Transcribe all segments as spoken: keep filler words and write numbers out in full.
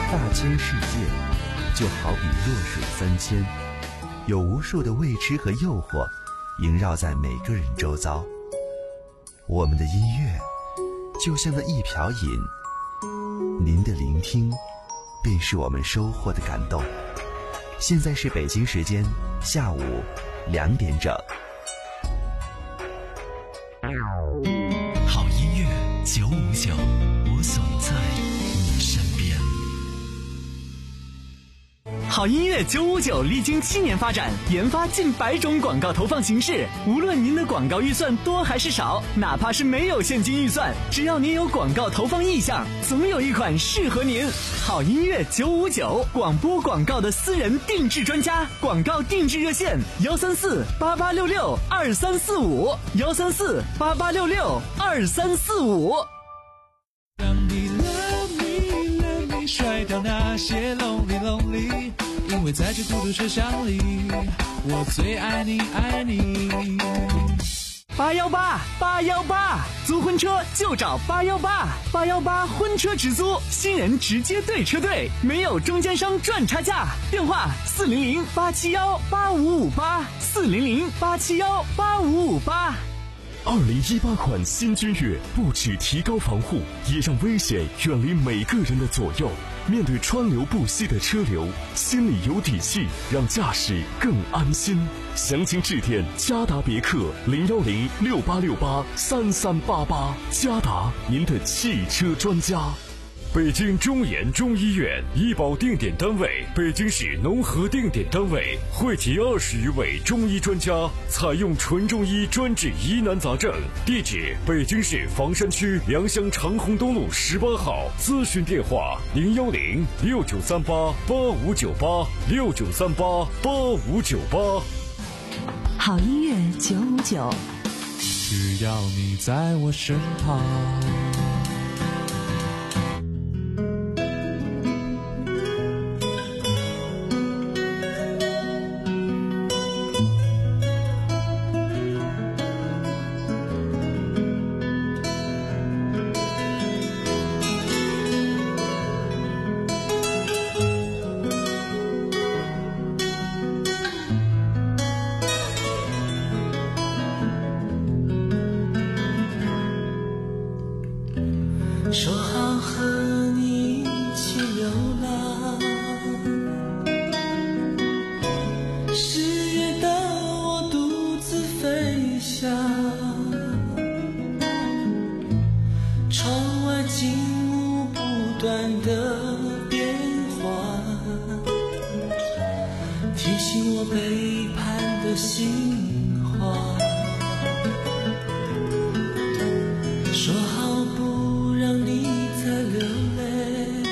大千世界就好比弱水三千，有无数的未知和诱惑萦绕在每个人周遭。我们的音乐就像那一瓢饮，您的聆听便是我们收获的感动。现在是北京时间下午两点整。 好音乐九五九，我总在你身边。好音乐九五九历经七年发展，研发近百种广告投放形式。无论您的广告预算多还是少，哪怕是没有现金预算，只要您有广告投放意向，总有一款适合您。好音乐九五九，广播广告的私人定制专家，广告定制热线幺三四八八六六二三四五幺三四八八六六二三四五。 让你 love me love me 甩掉那些 lonely lonely， 因为在这孤独车厢里，我最爱你爱你。 八幺八八幺八，租婚车就找八幺八八幺八婚车直租，新人直接对车队，没有中间商赚差价。电话四零零八七幺八五五八四零零八七幺八五五八。 二零一八款新君越不只提高防护，也让危险远离每个人的左右。面对川流不息的车流，心里有底气，让驾驶更安心。详情致电嘉达别克零幺零六八六八三三八八，嘉达您的汽车专家。 北京中研中医院医保定点单位，北京市农合定点单位，汇集二十余位中医专家，采用纯中医专治疑难杂症。地址：北京市房山区良乡长虹东路十八号。咨询电话：零幺零六九三八八五九八六九三八八五九八。 好音乐九五九， 只要你在我身旁。 说好和你一起流浪，十月的我独自飞翔，窗外景物不断的变化，提醒我背叛的心话。说好不让你再流泪，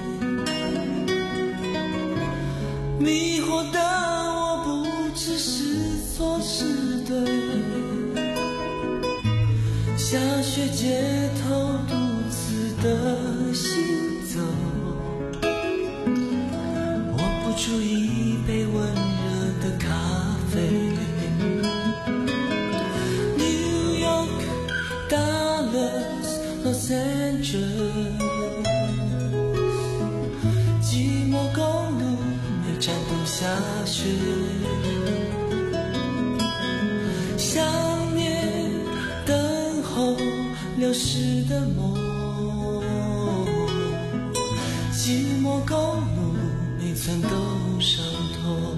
迷惑的我不只是错是对，下雪街头独自的行走，我不出一杯温热的咖啡。Los Angeles， 寂寞公路每站都下雪，想念等候流逝的梦，寂寞公路每寸都伤痛。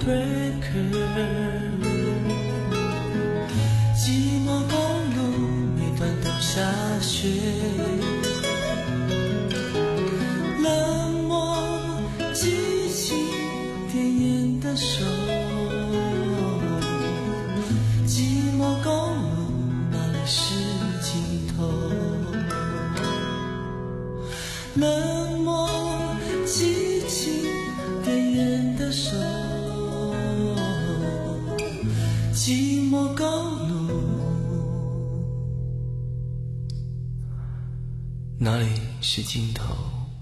breaker。寂寞公路每段都下雪，冷漠激情点烟的手。寂寞公路哪里是尽头？冷漠激情点烟的手，寂寞公路哪里是尽头？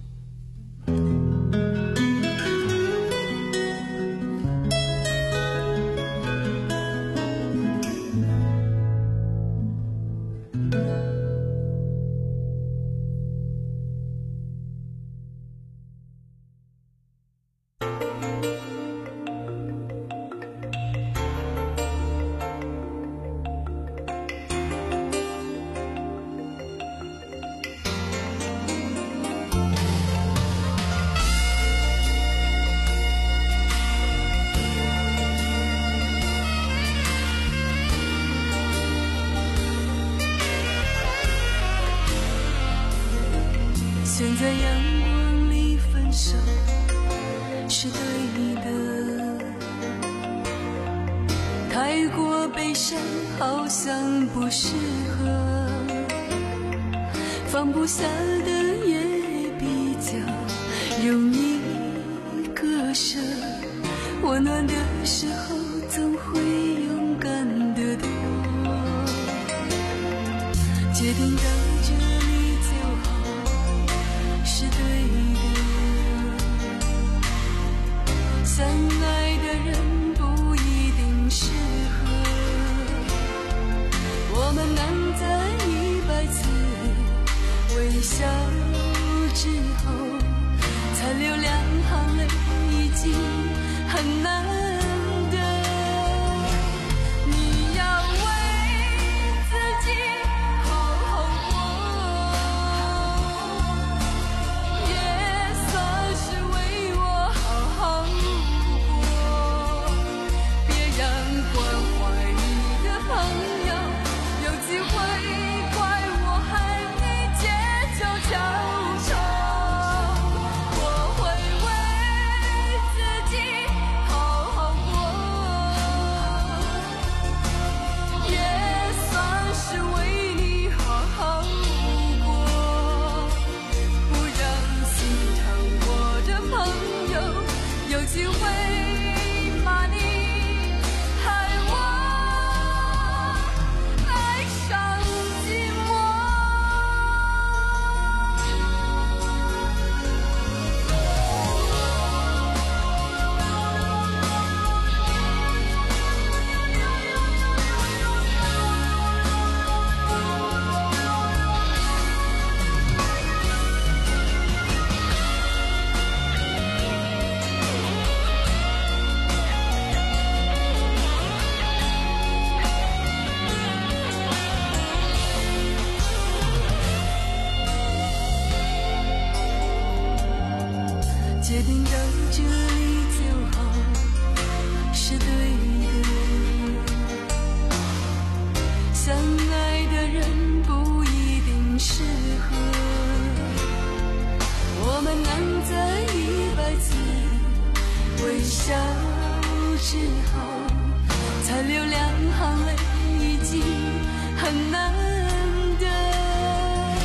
选在阳光里分手是对的，太过悲伤好像不适合，放不下的也比较容易割舍，温暖的时候总会勇敢得多，决定到这里就好是对的，相爱的人不一定适合，我们能在一百次微笑之后才流两行泪已经很难得，你要为自己好好过，也算是为我好好过，别让关怀你的朋友有机会怪我还没结就悄悄，我会为自己好好过，也算是为你好好过，不让心疼我的朋友有机会骂你害我爱上寂寞。决定到这里就好是对的，相爱的人不一定适合，我们能在一百次微笑之后才流两行泪已经很难得，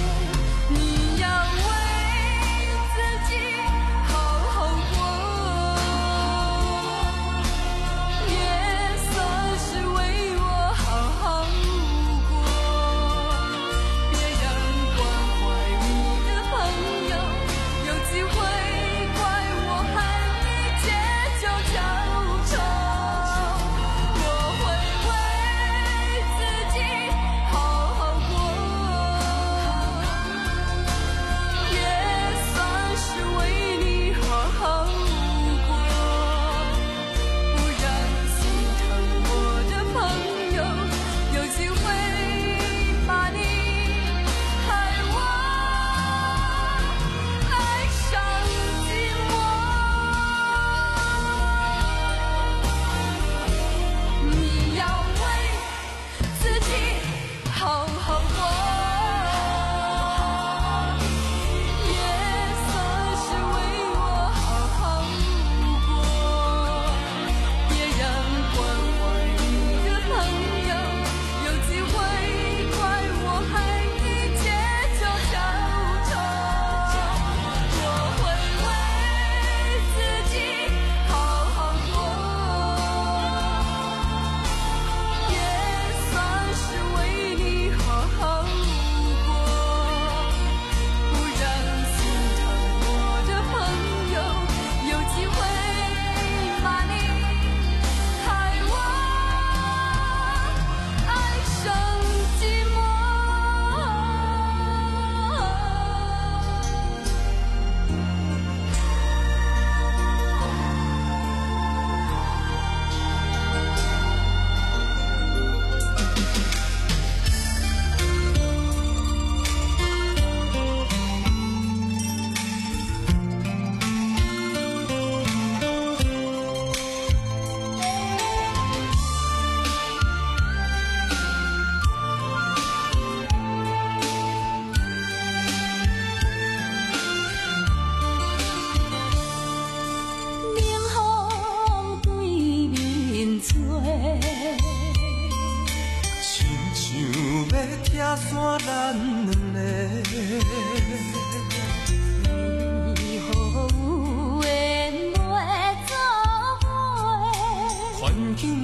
你要为自己好好过，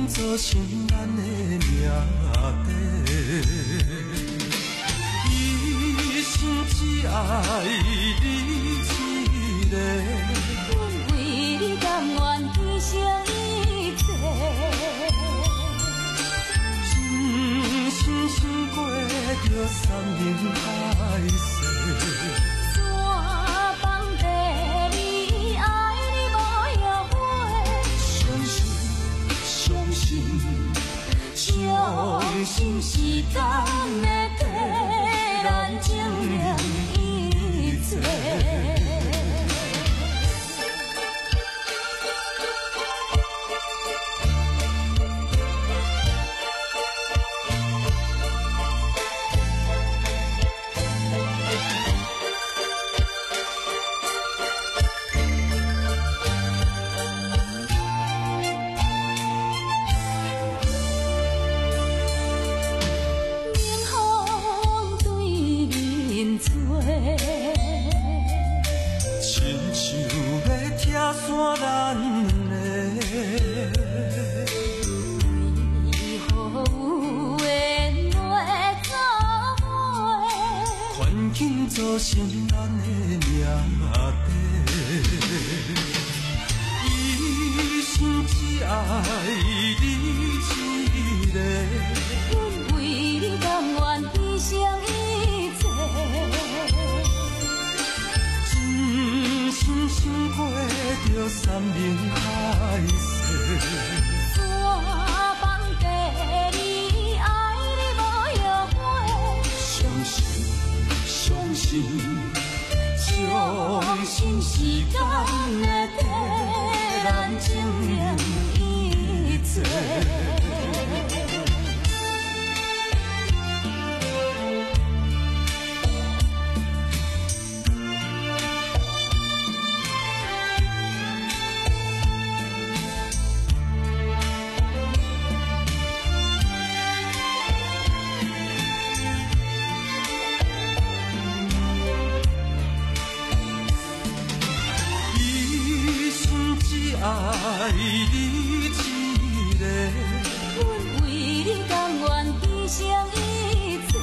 做成咱的命题。一生只爱你一个， 阮为你甘愿牺牲一切， 真心想过着山盟海誓。相信时间会替咱证明一切。做成咱的命题，一生只爱你一个， 阮为你甘愿牺牲一切， 真心想过着山盟海誓。 山崩地裂，爱你无后悔， 相信。相信，相信时间会替咱证明一切。爱你一个， 阮为你甘愿牺牲一切，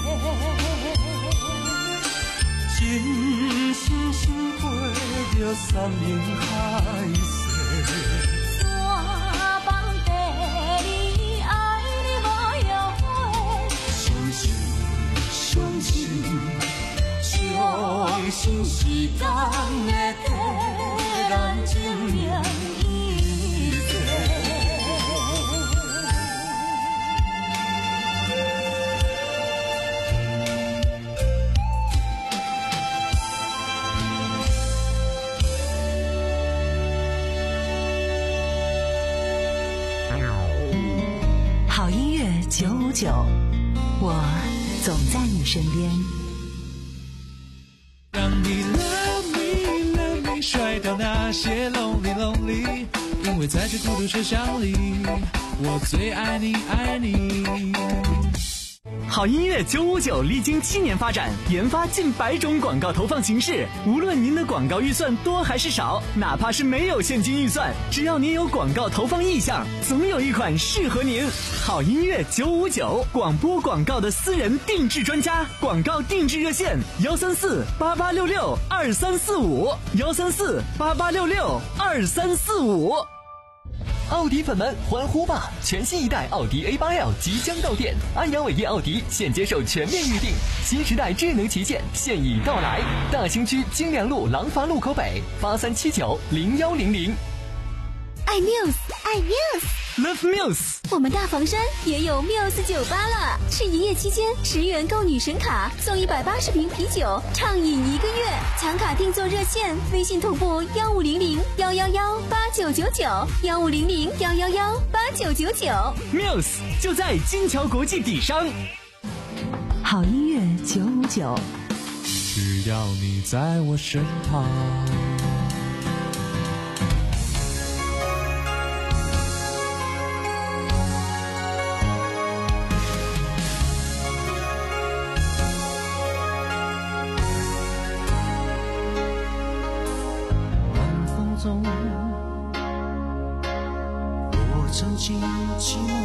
真心想过着山盟海誓。 山崩地裂，爱你无后悔， 相信，相信，相信时间会替咱证明。 好音乐九五九，我总在你身边。 让你 love me love me 甩掉那些 lonely lonely， 因为在这孤独车厢里，我最爱你爱你。 好音乐九五九历经七年发展，研发近百种广告投放形式。无论您的广告预算多还是少，哪怕是没有现金预算，只要您有广告投放意向，总有一款适合您。好音乐九五九，广播广告的私人定制专家，广告定制热线：幺三四八八六六二三四五，幺三四八八六六二三四五。 奥迪粉们欢呼吧！全新一代奥迪 A 八 L 即将到店，安阳伟业奥迪现接受全面预定，新时代智能旗舰现已到来。大兴区金良路廊坊路口北，八三七九零幺零零。 爱 Muse， 爱 Muse，Love Muse。 我们大房山也有 Muse 酒吧了，是营业期间十元购女神卡送一百八十瓶啤酒，畅饮一个月。抢卡订座热线：微信同步幺五零零幺幺幺八九九九，幺五零零幺幺幺八九九九。 Muse 就在金桥国际底商。 好音乐九五九， 只要你在我身旁。 我曾经寂寞，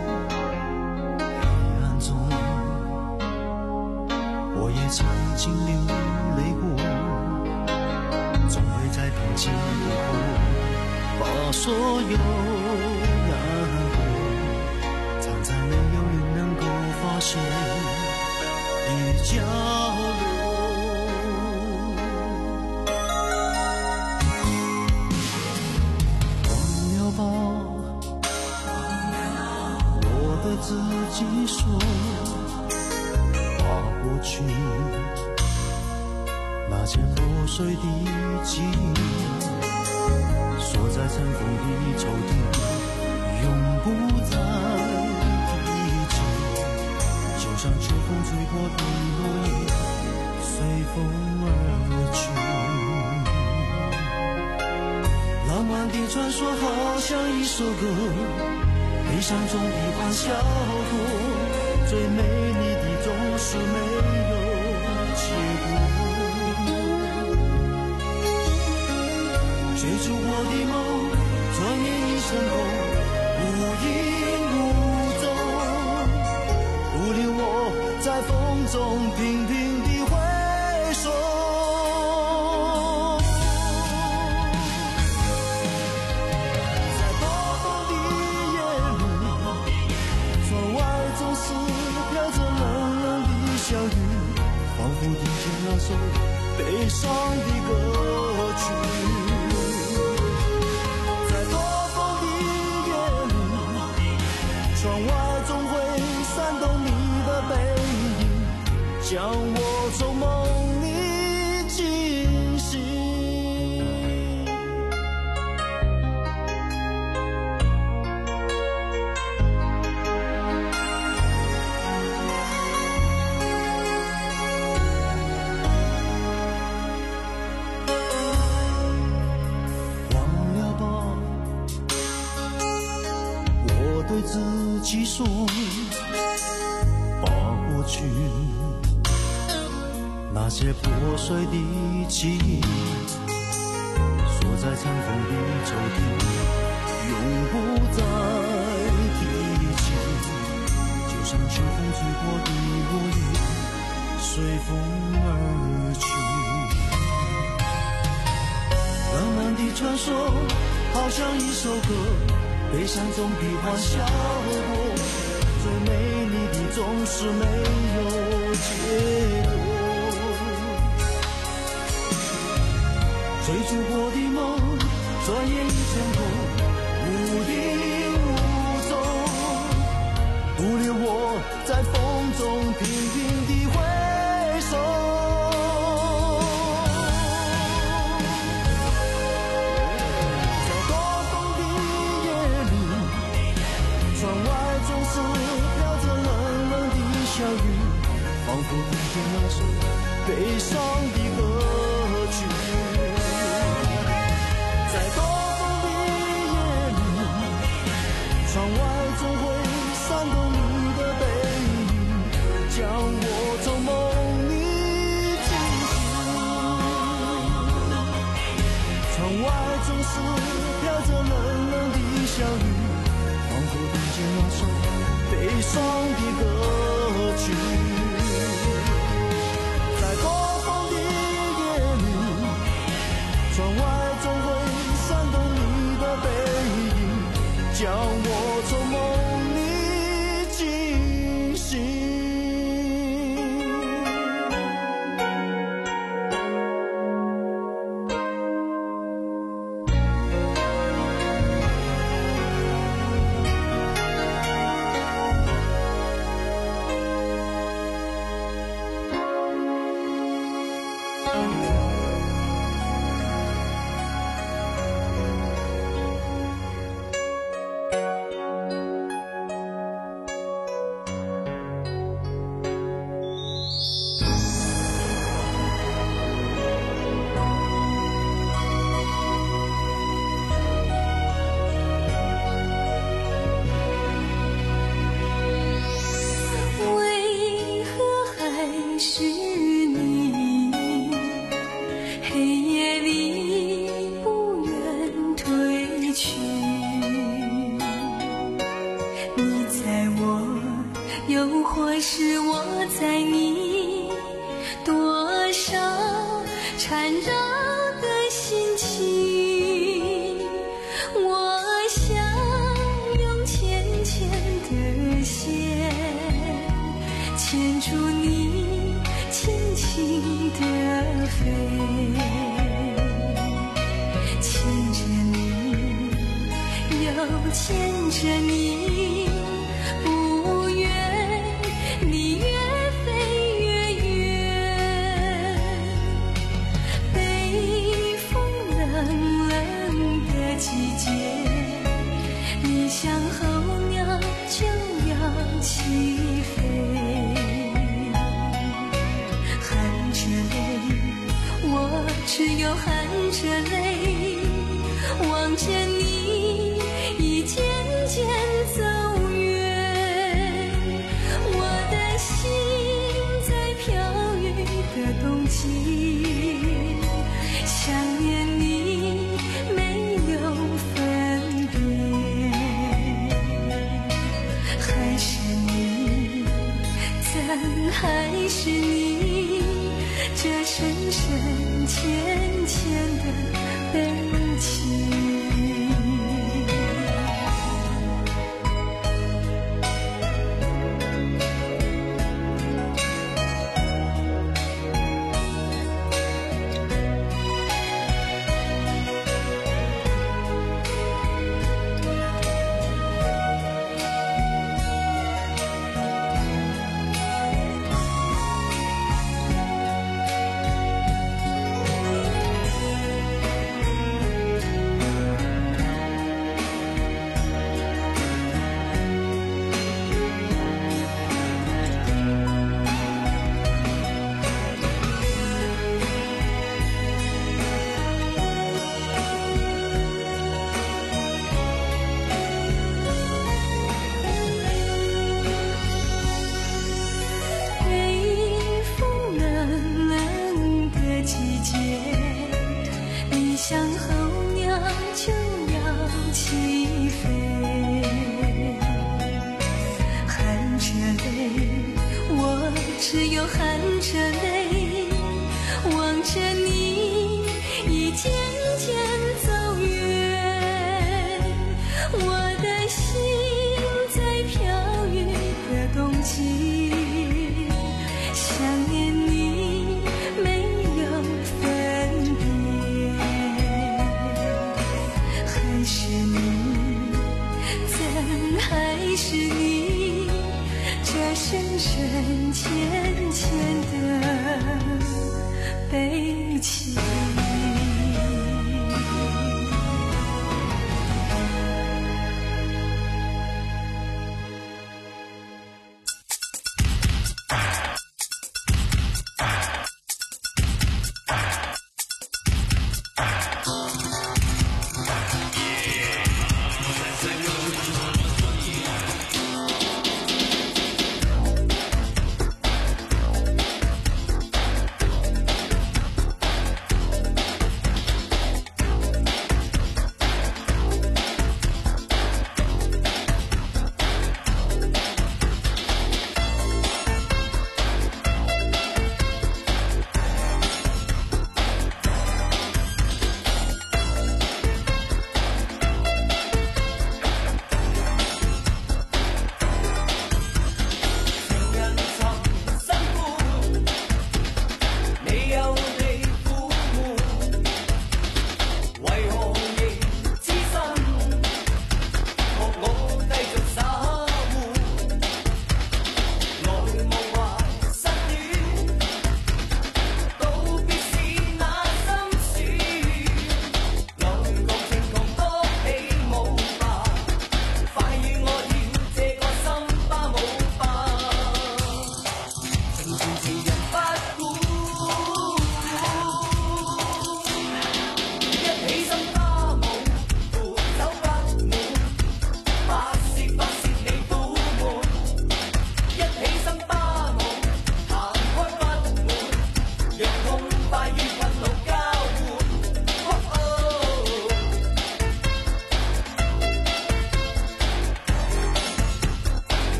黑暗中我也曾经流泪过，总会在平静以后把所有难过藏在没有人能够发现的角落。自己说，把过去那些破碎的记忆锁在尘封的抽屉，永不再提起。就像秋风吹过的落叶，随风而去。浪漫的传说好像一首歌，悲伤中的欢笑过，最美丽的总是没有结果。追逐过的梦，转眼一身空，无影无踪，不留我在风中频频地回首。小雨，仿佛听见那首悲伤的歌曲，在多风的夜里，窗外总会闪动你的背影，将我从梦里惊醒。对自己说，把过去那些破碎的记忆锁在尘封的抽屉，永不再提起。就像秋风吹过的落叶，随风而去。浪漫的传说好像一首歌，悲伤中的欢笑过，最美丽的总是没有结果。追逐过的梦，转眼一成空，无影无踪，不留我在风中频频地回首。小雨，仿佛听见那首悲伤的歌曲，在多风的夜里，窗外总会闪动你的背影，将我从梦里惊醒。窗外总是飘着冷冷的小雨，仿佛听见那首悲伤的歌曲，在多风的夜里，窗外总会闪动你的背影，将我从梦里惊醒。 又或是我在你多少缠绕的心情，我想用浅浅的线牵住你，轻轻地飞，牵着你，又牵着你，不愿你越飞越远，北风冷冷的季节，你像候鸟就要起飞，含着泪，我只有含着泪望着你一渐渐走远，我的心在飘雨的冬季，想念你没有分别，还是你，怎还是你，这深深浅浅的悲情。像候鸟就要起飞，含着泪，我只有含着泪望着你一渐渐走远，我的心在飘雨的冬季，想念你没有分别，还是你，怎还是你，这深深浅浅的悲情。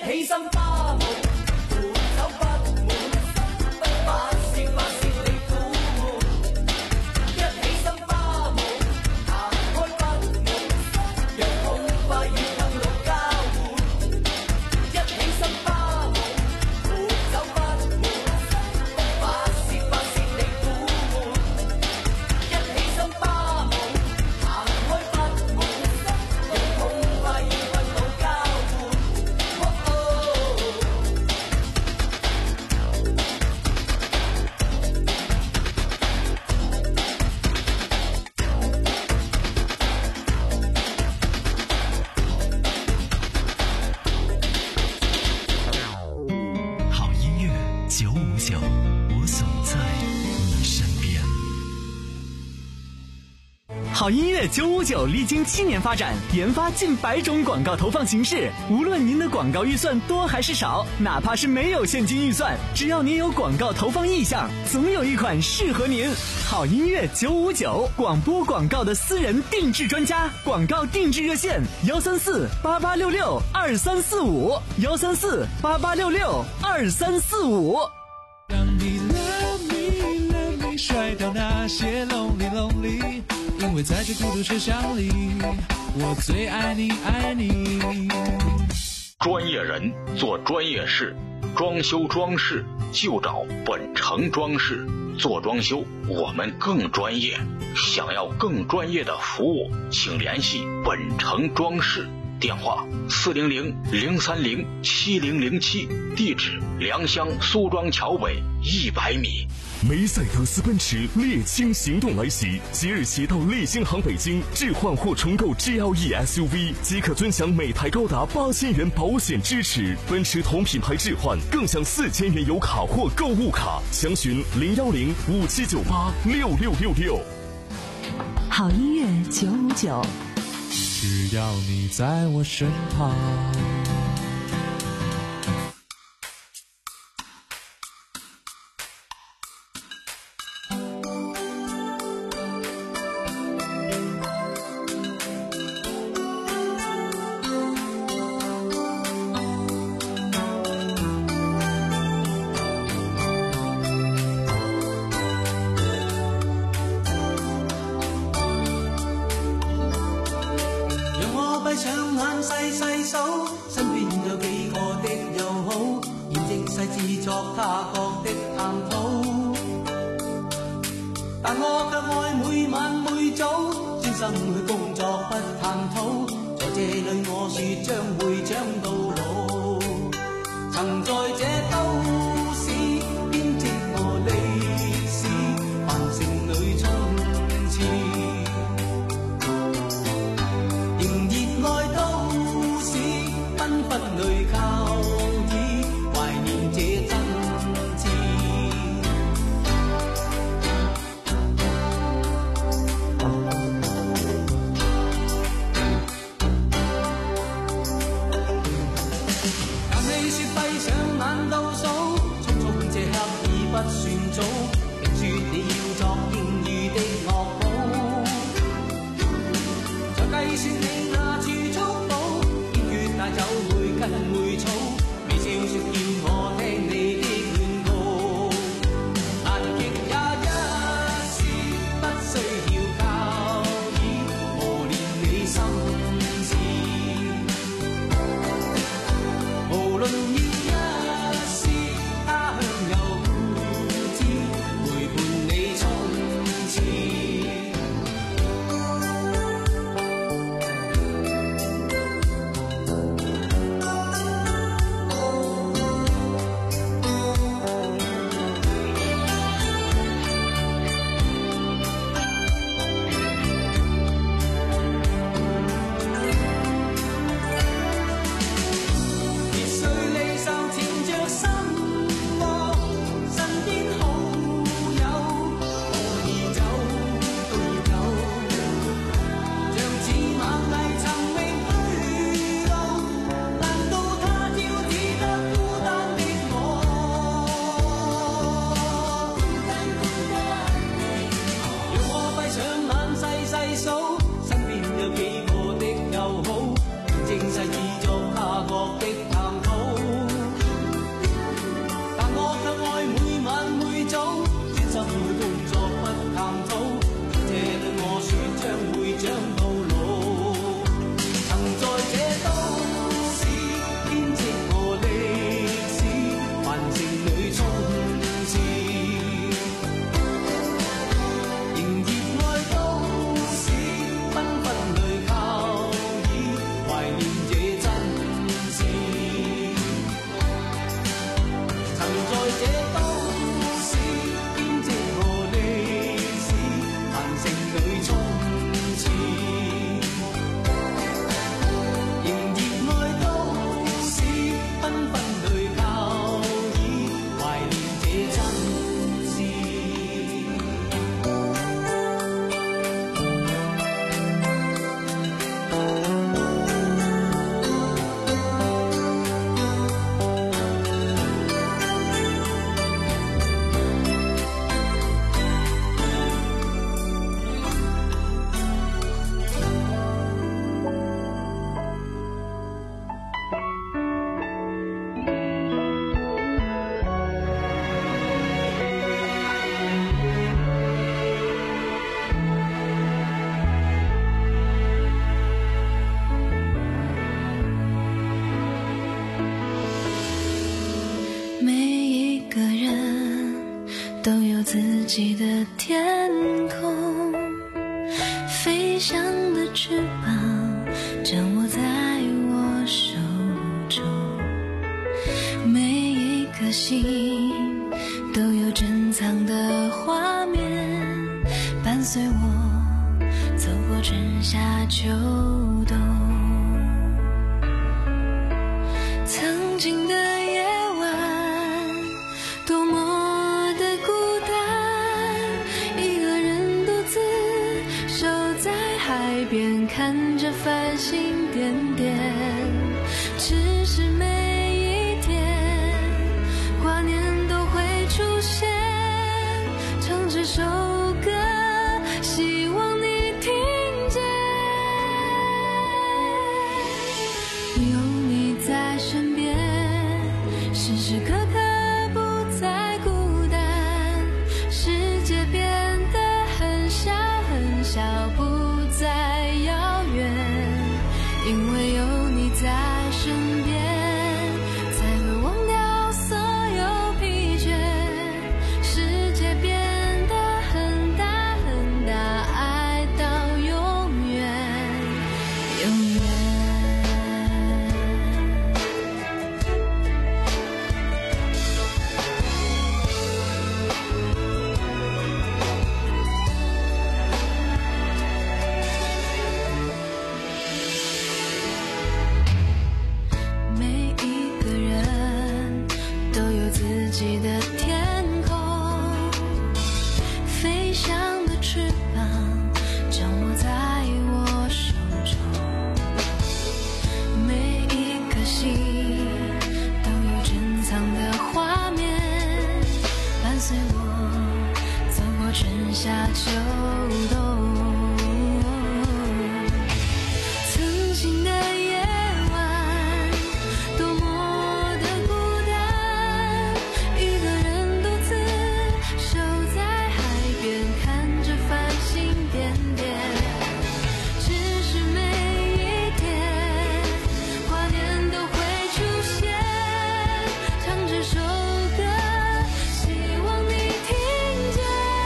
起心花舞，扶手不滿，不把笑把笑你苦悶。一起心花舞，行開不滿，讓痛快與痛怒交換。一起心花舞，扶手不滿，不把笑把笑你苦悶。一起心花舞，行開不滿，讓痛快與痛怒交換。 好音乐九五九，我总在你身边。 好音乐九五九历经七年发展，研发近百种广告投放形式。无论您的广告预算多还是少，哪怕是没有现金预算，只要您有广告投放意向，总有一款适合您。好音乐九五九，广播广告的私人定制专家，广告定制热线：幺三四八八六六二三四五，幺三四八八六六二三四五。 让你 love me love me 甩掉那些 lonely lonely， 因为在这孤独车厢里，我最爱你爱你。 专业人做专业事，装修装饰就找本城装饰。做装修我们更专业，想要更专业的服务，请联系本城装饰。电话四零零零三零七零零七，地址良乡苏庄桥北一百米。 梅赛德斯奔驰猎青行动来袭，即日起到利星行北京置换或重购 G L E S U V 即可尊享每台高达八千元保险支持，奔驰同品牌置换更享四千元油卡或购物卡，详询零幺零五七九八六六六六。 好音乐九五九， 只要你在我身旁。 無論要一絲他鄉又故知。 都有自己的天空，飞翔的翅膀掌握在我手中，每一颗心都有珍藏的画面，伴随我走过春夏秋冬。曾经的夜晚多么的孤单，一个人独自守在海边，看着繁星点点，只是每一天挂念都会出现，唱这首歌希望你听见，有你在身边，时时刻刻不再孤单，世界变得很小很小，不再遥远，因为有你在身边，才会忘掉所有疲倦，世界变得很大很大，爱到永远永远。每一个人都有自己的天空，飞翔的翅膀掌握在我手中，每一颗心都有珍藏的画面，伴随我走过春夏秋冬。曾经的夜晚多么的孤单，一个人独自守在海边，看着繁星点点，只是每一天挂念都会出现，唱这首歌希望你听见，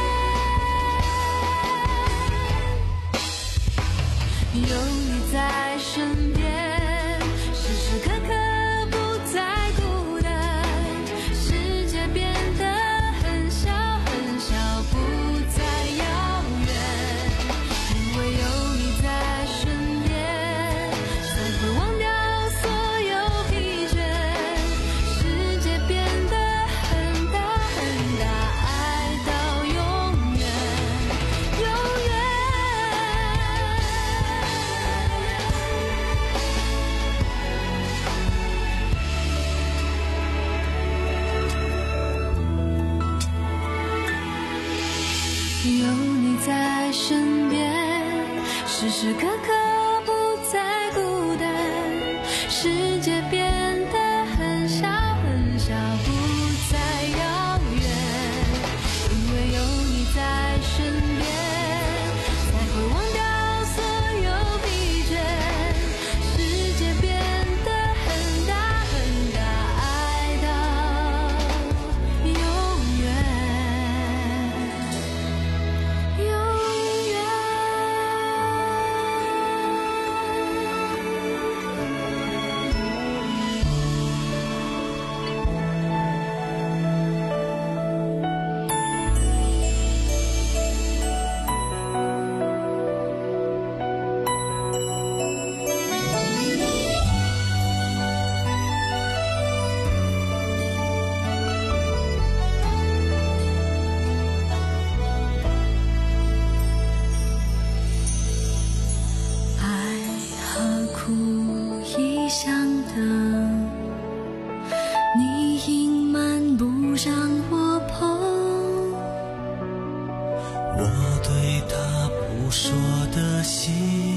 有你在身边，时时刻刻不再孤单，世界变得很小很小，不再遥远，因为有你在身边，才会忘掉所有疲倦，世界变得很大很大，爱到永远永远。有你在身边，时时刻刻不再孤单，世界变得很小很小，不再遥远，因为有你在身边，才会忘掉所有疲倦，世界变得很大很大，爱到永远永远。爱和苦一相等，你隐瞒不让我碰， 我对他不说的戏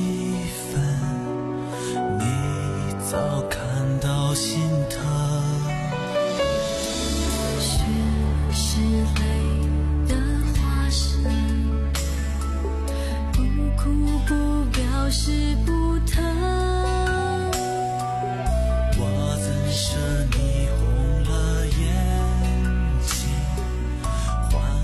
份，你早看到心疼。 血是泪的化身，不哭不表示不疼， 我怎舍你红了眼睛，换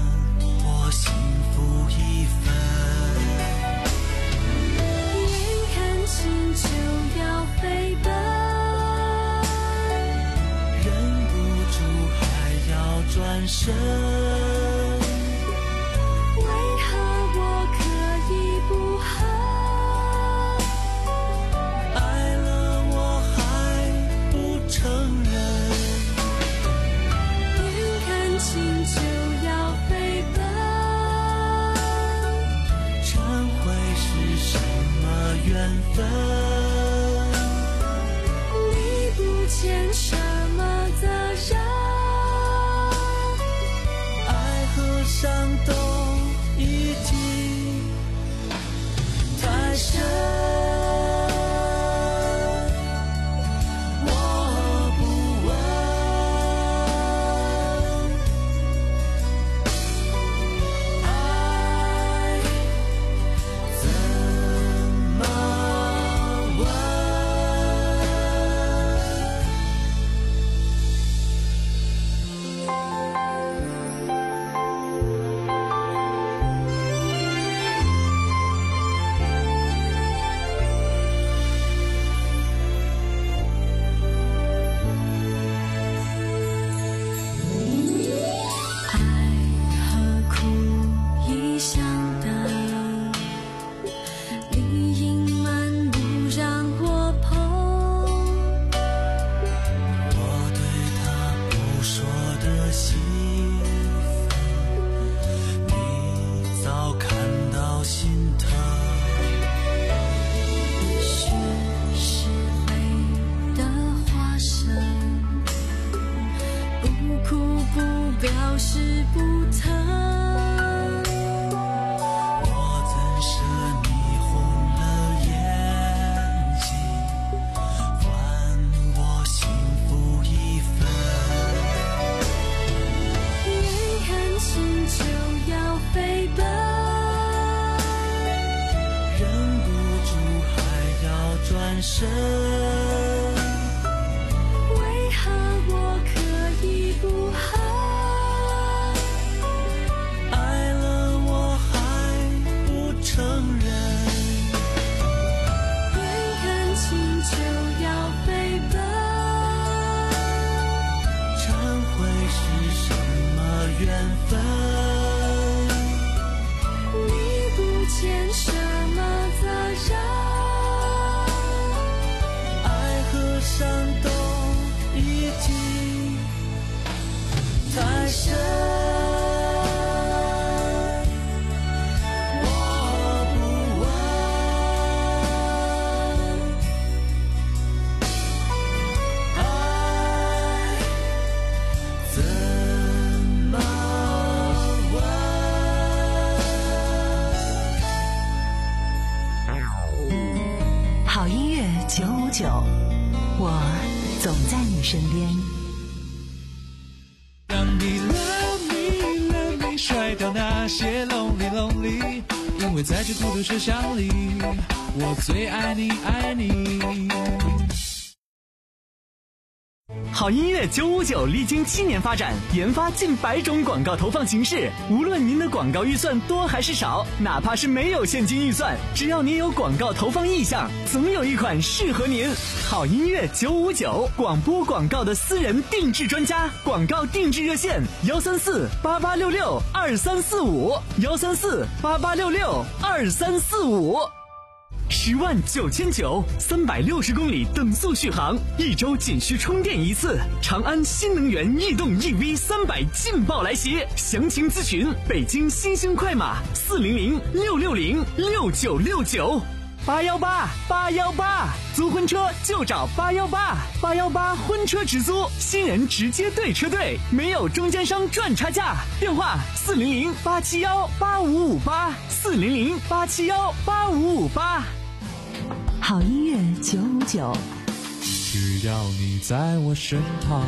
转身？ 为何我可以不恨？ 爱了我还不承认， 眼看情就要飞奔， 忏悔是什么缘分？ 你不欠什么责任， 爱和伤都已经太深。我不问爱怎么问。 何苦异乡的你隐瞒不让我碰， 我对他不说的心扉，你早看到心疼。 雪是泪的化身，不哭不表示不疼。 我怎舍你红了眼睛，还我幸福一份。 眼看情就要飞奔， 忍不住还要转身。 为何我可以不恨？ 爱了我还不承认， 眼看情就要飞奔， 忏悔是什么缘分？ 你不欠什么责任， 爱和伤都已经太深。我不问爱怎么问。 好音乐九五九，我总在你身边。 让你 love me love me 甩掉那些 lonely lonely，因为在这孤独车厢里，我最爱你爱你。 好音乐九五九历经七年发展，研发近百种广告投放形式。无论您的广告预算多还是少，哪怕是没有现金预算，只要您有广告投放意向，总有一款适合您。好音乐九五九，广播广告的私人定制专家，广告定制热线：幺三四八八六六二三四五，幺三四八八六六二三四五。十万九千九，三百六十公里等速续航，一周仅需充电一次。长安新能源逸动 E V 三百劲爆来袭，详情咨询北京新兴快马四零零六六零六九六九。八幺八八幺八，租婚车就找八幺八，八幺八婚车直租，新人直接对车队，没有中间商赚差价。电话四零零八七幺八五五八，四零零八七幺八五五八。 好音乐九五九， 只要你在我身旁。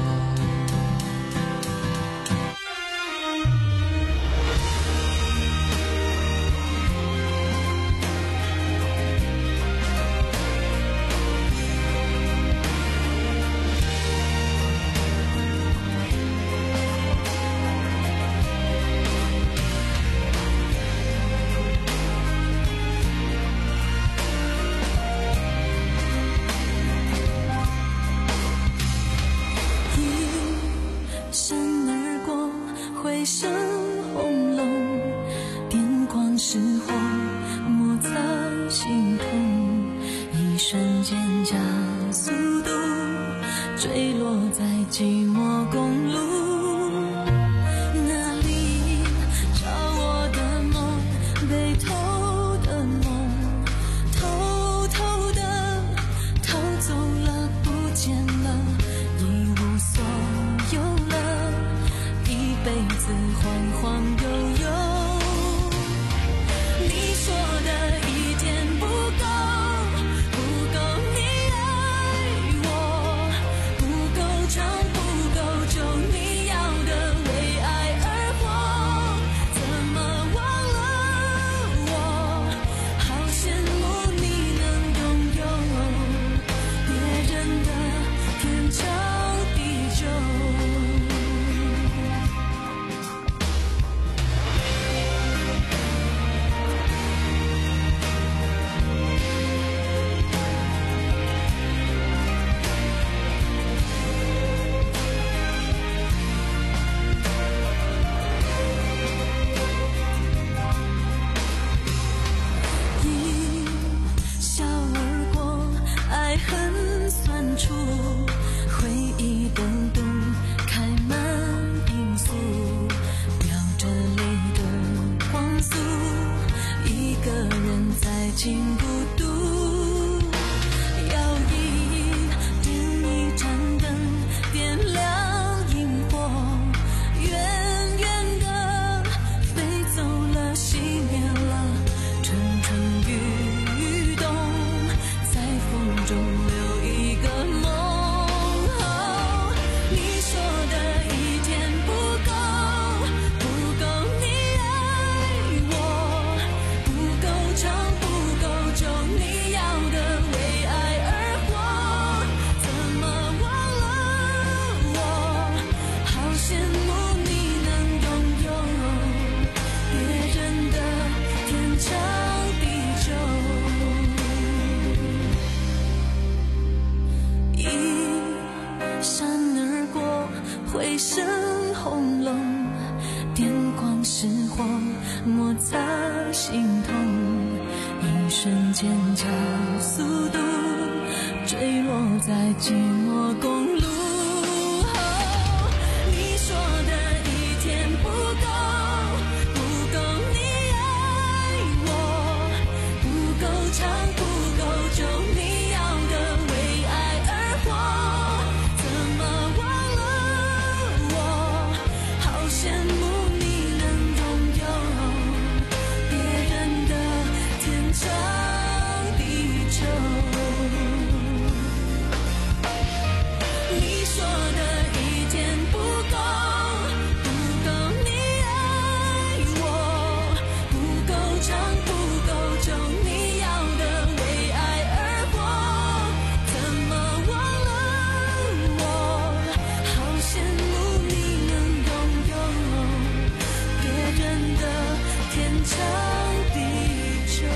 回声轰隆，电光石火摩擦心痛，一瞬间加速度坠落在寂寞公路。那里找我的梦，被偷的梦，偷偷的逃走了，不见了，一无所有了，一辈子晃晃悠悠。你说的一点不够，不够你爱我，不够长，不够久，你要的为爱而活，怎么忘了我？好羡慕你能拥有别人的天长地久。一笑而过，爱恨算出，回忆兜兜开满罂粟，飙着泪的光速，一个人在情孤独。要一点一盏灯点亮萤火，远远的飞走了，熄灭了，蠢蠢欲动，在风中留一个梦。哦，你说的一点不够，不够你爱我，不够长，不够久，你要的为爱而活，怎么忘了我？好羡慕你能拥有别人的天长地久。一闪而过，回声轰隆，电光石火摩擦心痛，一瞬间加速度坠落在寂寞公路。哦，你说的一点不够，不够你爱我，不够长，不够久，你要的为爱而活，怎么忘了我？好羡慕你能拥有别人的天长地久。你说的一点不够，不够你爱我，不够长，不够久，你要的为爱而活，怎么忘了我？好羡慕你能拥有别人的天长地久。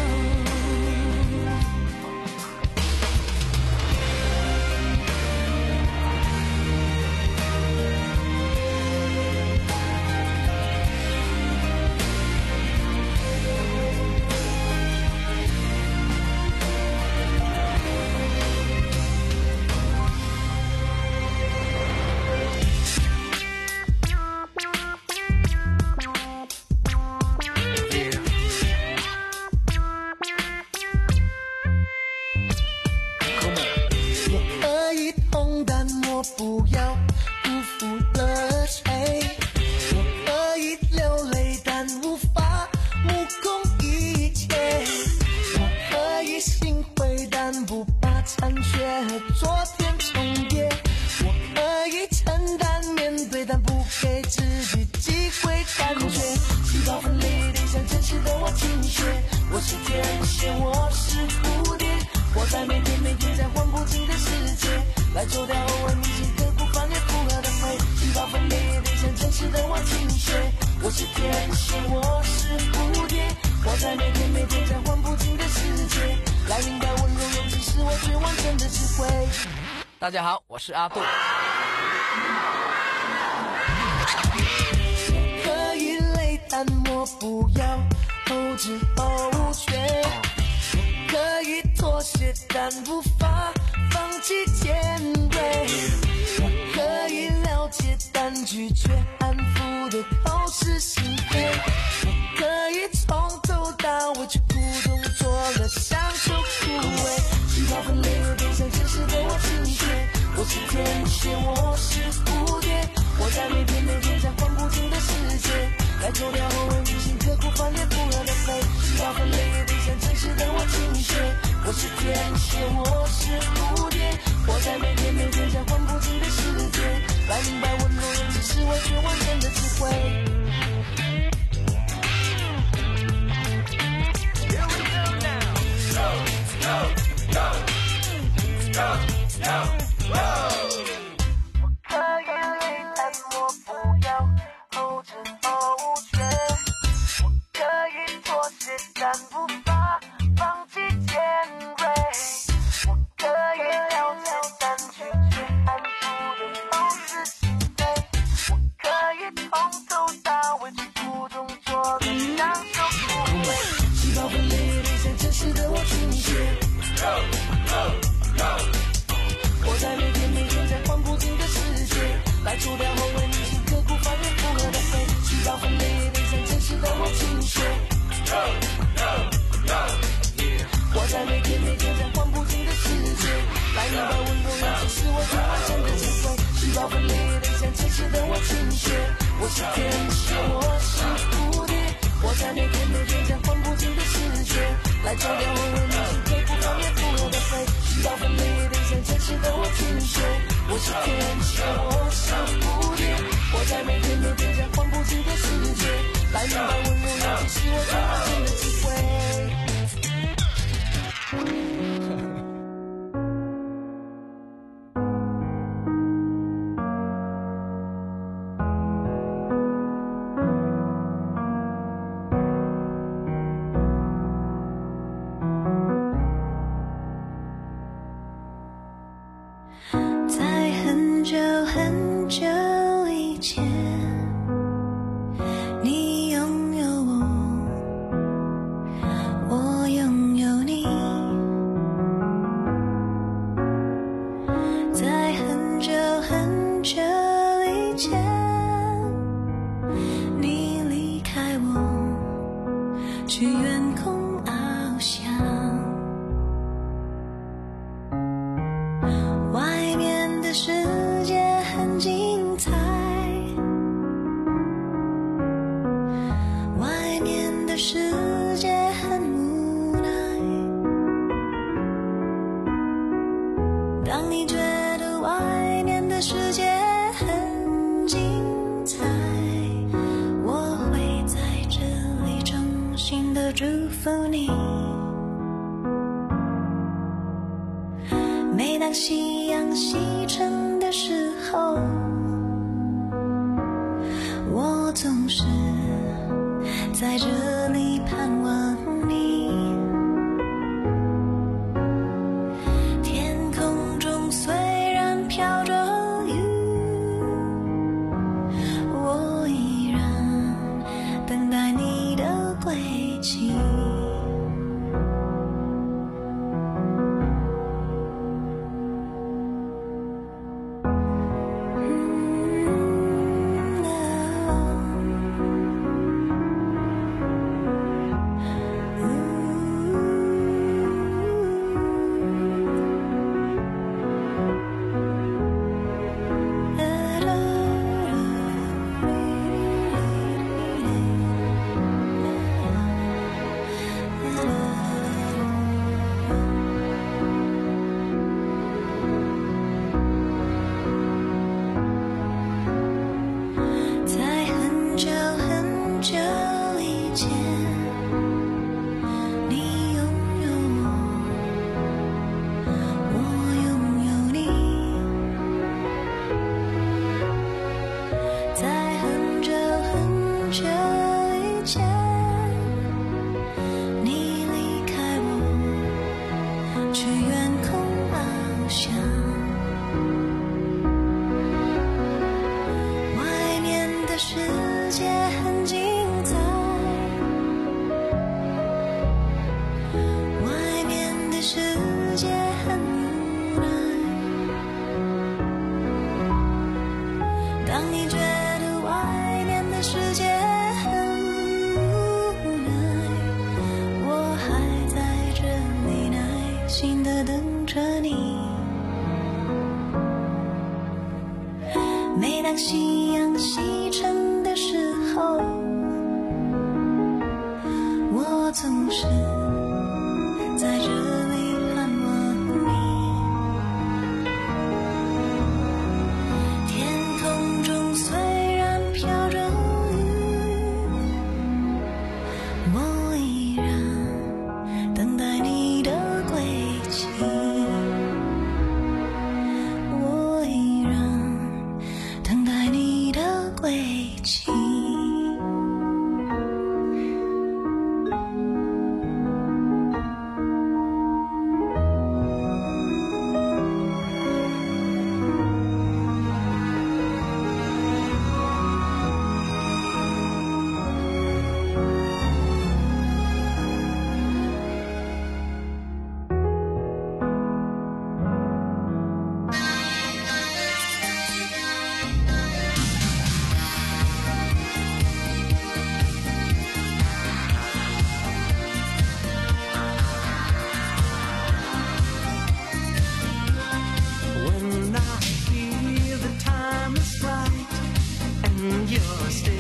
我可以痛，但我不要辜负了谁。我可以流泪，但无法目空一切。我可以心灰，但不怕残缺和昨天重叠。我可以承担面对，但不给自己机会感觉。细胞分裂得像真实的我倾斜。我是天蝎，我是蝴蝶，活在每天每天在换不尽的世界，来做掉偶尔铭心刻骨翻脸复合的灰。细胞分裂得像真实的我倾斜。我是天蝎，我是蝴蝶，活在每天每天在换不尽的世界，来明白温柔勇气是我最完整的智慧。 大家好，我是阿杜。 可我不要后知后觉。我可以妥协，但无法放弃尖锐。我可以了解，但拒绝安抚的口是心非。我可以从头到尾去鼓动做了享受枯萎。细胞分裂有点像真实的我情节。我是天蝎，我是蝴蝶，我在每天每天在换不停的世界，来做掉后为女性刻骨翻裂不了的泪。细胞分裂有点像真实的我情节。我是天蝎，我是蝴蝶，我在每天每天在换不停的世界，来明白温柔人只是我最完整的智慧。 每当夕阳西沉的时候，我总是在这里盼望你。天空中虽然飘着雨，我依然等待你的归期。 让你觉得外面的世界很无奈，我还在这里耐心地等着你。每当夕阳西沉的时候，我总是在这里盼望你。天空中虽然飘着雨，我依然等待你的归期，我依然等待你的归期。 When I feel the time is right and you're still